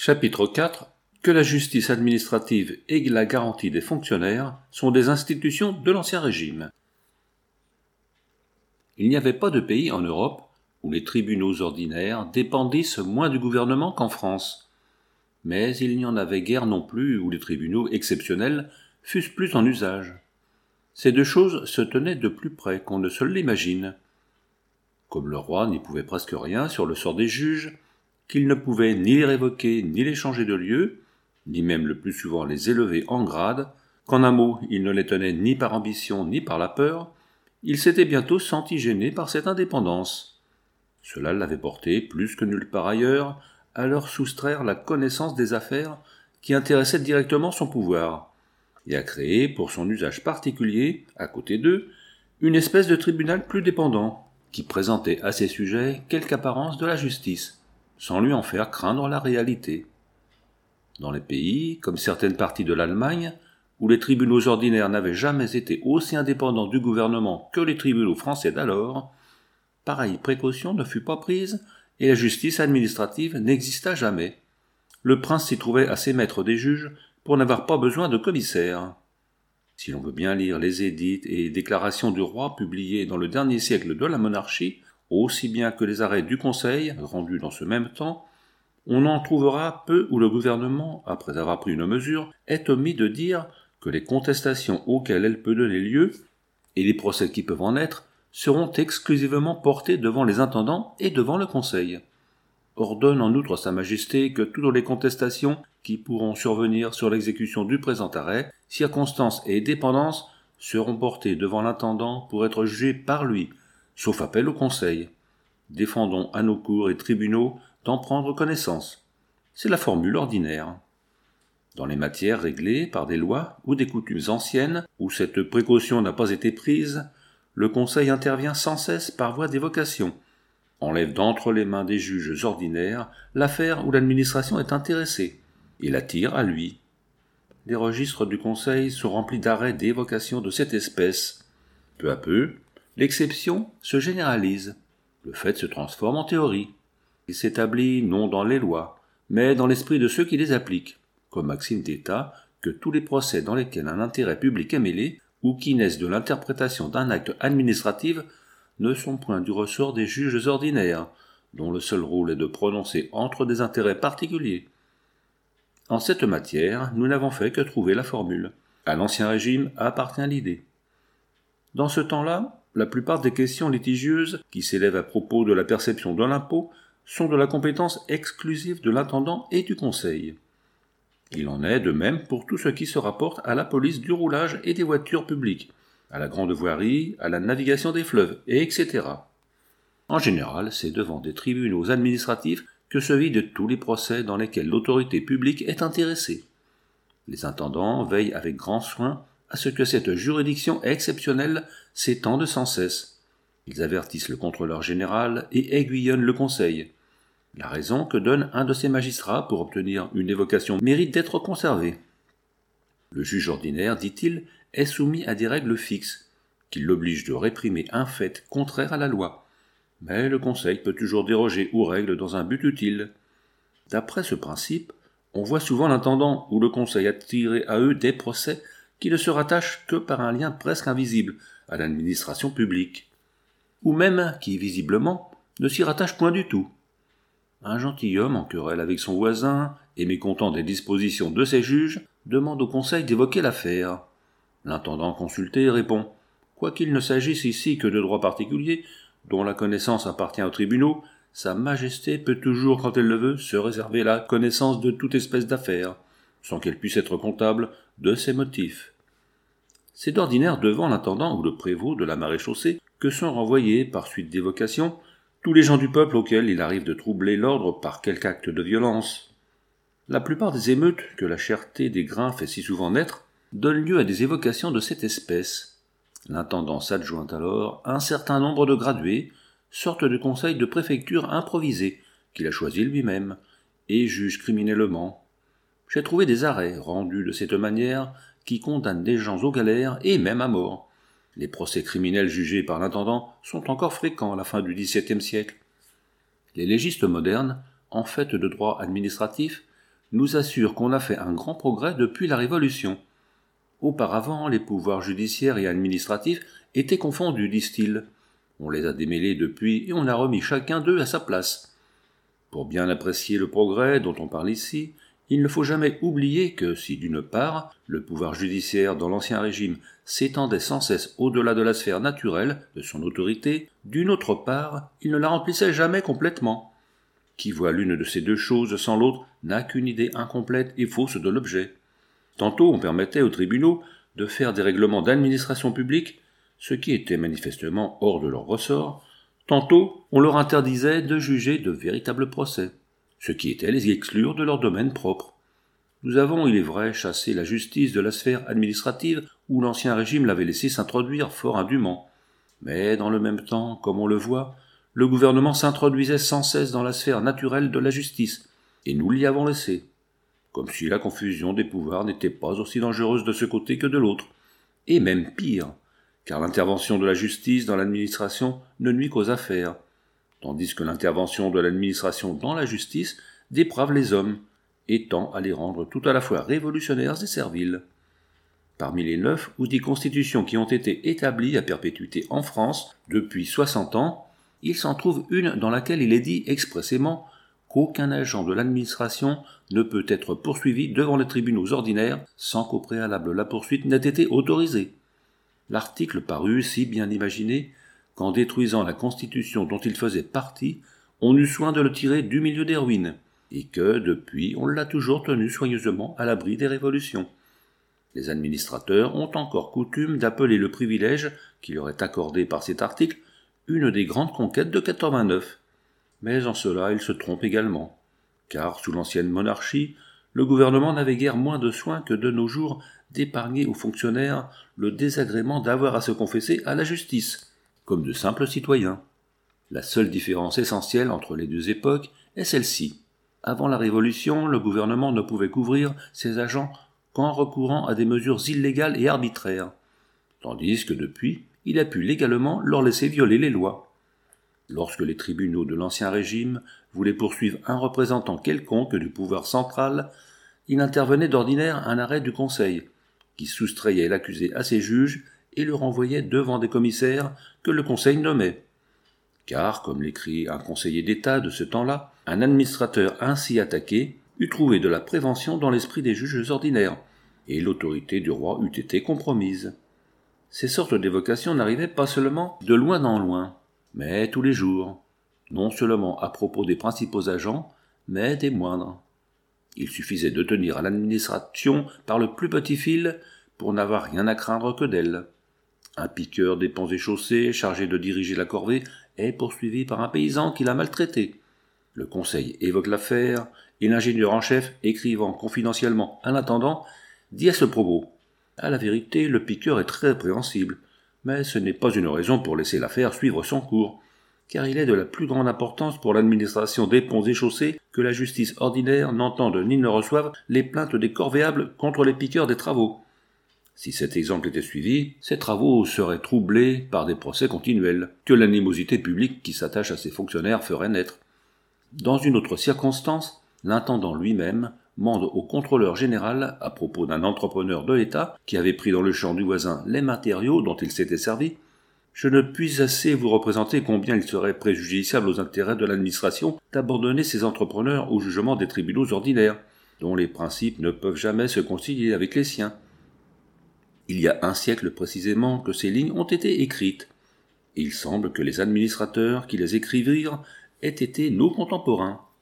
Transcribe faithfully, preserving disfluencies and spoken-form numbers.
Chapitre quatre. Que la justice administrative et la garantie des fonctionnaires sont des institutions de l'Ancien Régime. Il n'y avait pas de pays en Europe où les tribunaux ordinaires dépendissent moins du gouvernement qu'en France. Mais il n'y en avait guère non plus où les tribunaux exceptionnels fussent plus en usage. Ces deux choses se tenaient de plus près qu'on ne se l'imagine. Comme le roi n'y pouvait presque rien sur le sort des juges, qu'il ne pouvait ni les révoquer ni les changer de lieu, ni même le plus souvent les élever en grade, qu'en un mot il ne les tenait ni par ambition ni par la peur, il s'était bientôt senti gêné par cette indépendance. Cela l'avait porté, plus que nulle part ailleurs, à leur soustraire la connaissance des affaires qui intéressaient directement son pouvoir, et à créer, pour son usage particulier, à côté d'eux, une espèce de tribunal plus dépendant, qui présentait à ses sujets quelque apparence de la justice, sans lui en faire craindre la réalité. Dans les pays, comme certaines parties de l'Allemagne, où les tribunaux ordinaires n'avaient jamais été aussi indépendants du gouvernement que les tribunaux français d'alors, pareille précaution ne fut pas prise et la justice administrative n'exista jamais. Le prince s'y trouvait assez maître des juges pour n'avoir pas besoin de commissaires. Si l'on veut bien lire les édits et déclarations du roi publiés dans le dernier siècle de la monarchie, aussi bien que les arrêts du Conseil, rendus dans ce même temps, on en trouvera peu où le gouvernement, après avoir pris une mesure, est omis de dire que les contestations auxquelles elle peut donner lieu, et les procès qui peuvent en être, seront exclusivement portés devant les intendants et devant le Conseil. Ordonne en outre Sa Majesté que toutes les contestations qui pourront survenir sur l'exécution du présent arrêt, circonstances et dépendances, seront portées devant l'intendant pour être jugées par lui, sauf appel au Conseil. Défendons à nos cours et tribunaux d'en prendre connaissance. C'est la formule ordinaire. Dans les matières réglées par des lois ou des coutumes anciennes, où cette précaution n'a pas été prise, le Conseil intervient sans cesse par voie d'évocation, enlève d'entre les mains des juges ordinaires l'affaire où l'administration est intéressée, et l'attire à lui. Les registres du Conseil sont remplis d'arrêts d'évocation de cette espèce. Peu à peu, l'exception se généralise, le fait se transforme en théorie. Il s'établit non dans les lois, mais dans l'esprit de ceux qui les appliquent, comme maxime d'État, que tous les procès dans lesquels un intérêt public est mêlé, ou qui naissent de l'interprétation d'un acte administratif, ne sont point du ressort des juges ordinaires, dont le seul rôle est de prononcer entre des intérêts particuliers. En cette matière, nous n'avons fait que trouver la formule. À l'Ancien Régime appartient l'idée. Dans ce temps-là, la plupart des questions litigieuses qui s'élèvent à propos de la perception de l'impôt sont de la compétence exclusive de l'intendant et du Conseil. Il en est de même pour tout ce qui se rapporte à la police du roulage et des voitures publiques, à la grande voirie, à la navigation des fleuves, et cetera. En général, c'est devant des tribunaux administratifs que se vident tous les procès dans lesquels l'autorité publique est intéressée. Les intendants veillent avec grand soin à ce que cette juridiction exceptionnelle s'étende sans cesse. Ils avertissent le contrôleur général et aiguillonnent le Conseil. La raison que donne un de ces magistrats pour obtenir une évocation mérite d'être conservée. Le juge ordinaire, dit-il, est soumis à des règles fixes, qui l'obligent de réprimer un fait contraire à la loi. Mais le Conseil peut toujours déroger aux règles dans un but utile. D'après ce principe, on voit souvent l'intendant ou le Conseil attirer à eux des procès qui ne se rattachent que par un lien presque invisible à l'administration publique, ou même qui, visiblement, ne s'y rattachent point du tout. Un gentilhomme en querelle avec son voisin, et mécontent des dispositions de ses juges, demande au Conseil d'évoquer l'affaire. L'intendant consulté répond « Quoiqu'il ne s'agisse ici que de droits particuliers, dont la connaissance appartient aux tribunaux, Sa Majesté peut toujours, quand elle le veut, se réserver la connaissance de toute espèce d'affaires, sans qu'elle puisse être comptable de ses motifs. » C'est d'ordinaire devant l'intendant ou le prévôt de la maréchaussée que sont renvoyés, par suite d'évocation, tous les gens du peuple auxquels il arrive de troubler l'ordre par quelque acte de violence. La plupart des émeutes que la cherté des grains fait si souvent naître donnent lieu à des évocations de cette espèce. L'intendant s'adjoint alors un certain nombre de gradués, sorte de conseil de préfecture improvisé, qu'il a choisi lui-même, et juge criminellement. J'ai trouvé des arrêts rendus de cette manière qui condamnent des gens aux galères et même à mort. Les procès criminels jugés par l'intendant sont encore fréquents à la fin du dix-septième siècle. Les légistes modernes, en fait de droit administratif, nous assure qu'on a fait un grand progrès depuis la Révolution. Auparavant, les pouvoirs judiciaires et administratifs étaient confondus, disent-ils. On les a démêlés depuis et on a remis chacun d'eux à sa place. Pour bien apprécier le progrès dont on parle ici, il ne faut jamais oublier que si d'une part, le pouvoir judiciaire dans l'Ancien Régime s'étendait sans cesse au-delà de la sphère naturelle de son autorité, d'une autre part, il ne la remplissait jamais complètement. Qui voit l'une de ces deux choses sans l'autre n'a qu'une idée incomplète et fausse de l'objet. Tantôt on permettait aux tribunaux de faire des règlements d'administration publique, ce qui était manifestement hors de leur ressort, tantôt on leur interdisait de juger de véritables procès, ce qui était les exclure de leur domaine propre. Nous avons, il est vrai, chassé la justice de la sphère administrative où l'Ancien Régime l'avait laissé s'introduire fort indûment. Mais dans le même temps, comme on le voit, le gouvernement s'introduisait sans cesse dans la sphère naturelle de la justice, et nous l'y avons laissé. Comme si la confusion des pouvoirs n'était pas aussi dangereuse de ce côté que de l'autre, et même pire, car l'intervention de la justice dans l'administration ne nuit qu'aux affaires, tandis que l'intervention de l'administration dans la justice déprave les hommes, et tend à les rendre tout à la fois révolutionnaires et serviles. Parmi les neuf ou dix constitutions qui ont été établies à perpétuité en France depuis soixante ans, il s'en trouve une dans laquelle il est dit expressément qu'aucun agent de l'administration ne peut être poursuivi devant les tribunaux ordinaires sans qu'au préalable la poursuite n'ait été autorisée. L'article parut si bien imaginé qu'en détruisant la Constitution dont il faisait partie, on eut soin de le tirer du milieu des ruines, et que, depuis, on l'a toujours tenu soigneusement à l'abri des révolutions. Les administrateurs ont encore coutume d'appeler le privilège qui leur est accordé par cet article une des grandes conquêtes de quatre-vingt-neuf. Mais en cela ils se trompent également, car sous l'ancienne monarchie, le gouvernement n'avait guère moins de soin que de nos jours d'épargner aux fonctionnaires le désagrément d'avoir à se confesser à la justice, comme de simples citoyens. La seule différence essentielle entre les deux époques est celle-ci. Avant la Révolution, le gouvernement ne pouvait couvrir ses agents qu'en recourant à des mesures illégales et arbitraires, tandis que depuis, il a pu légalement leur laisser violer les lois. Lorsque les tribunaux de l'Ancien Régime voulaient poursuivre un représentant quelconque du pouvoir central, il intervenait d'ordinaire un arrêt du Conseil, qui soustrayait l'accusé à ses juges et le renvoyait devant des commissaires que le Conseil nommait. Car, comme l'écrit un conseiller d'État de ce temps-là, un administrateur ainsi attaqué eût trouvé de la prévention dans l'esprit des juges ordinaires, et l'autorité du roi eût été compromise. Ces sortes d'évocations n'arrivaient pas seulement de loin en loin, mais tous les jours, non seulement à propos des principaux agents, mais des moindres. Il suffisait de tenir à l'administration par le plus petit fil pour n'avoir rien à craindre que d'elle. Un piqueur des ponts et chaussées, chargé de diriger la corvée, est poursuivi par un paysan qui l'a maltraité. Le conseil évoque l'affaire, et l'ingénieur en chef, écrivant confidentiellement à l'intendant, dit à ce propos « À la vérité, le piqueur est très répréhensible, mais ce n'est pas une raison pour laisser l'affaire suivre son cours, car il est de la plus grande importance pour l'administration des ponts et chaussées que la justice ordinaire n'entende ni ne reçoive les plaintes des corvéables contre les piqueurs des travaux. Si cet exemple était suivi, ces travaux seraient troublés par des procès continuels, que l'animosité publique qui s'attache à ces fonctionnaires ferait naître. Dans une autre circonstance, l'intendant lui-même mande au contrôleur général, à propos d'un entrepreneur de l'État qui avait pris dans le champ du voisin les matériaux dont il s'était servi, « Je ne puis assez vous représenter combien il serait préjudiciable aux intérêts de l'administration d'abandonner ces entrepreneurs au jugement des tribunaux ordinaires, dont les principes ne peuvent jamais se concilier avec les siens. » Il y a un siècle précisément que ces lignes ont été écrites. Il semble que les administrateurs qui les écrivirent aient été nos contemporains.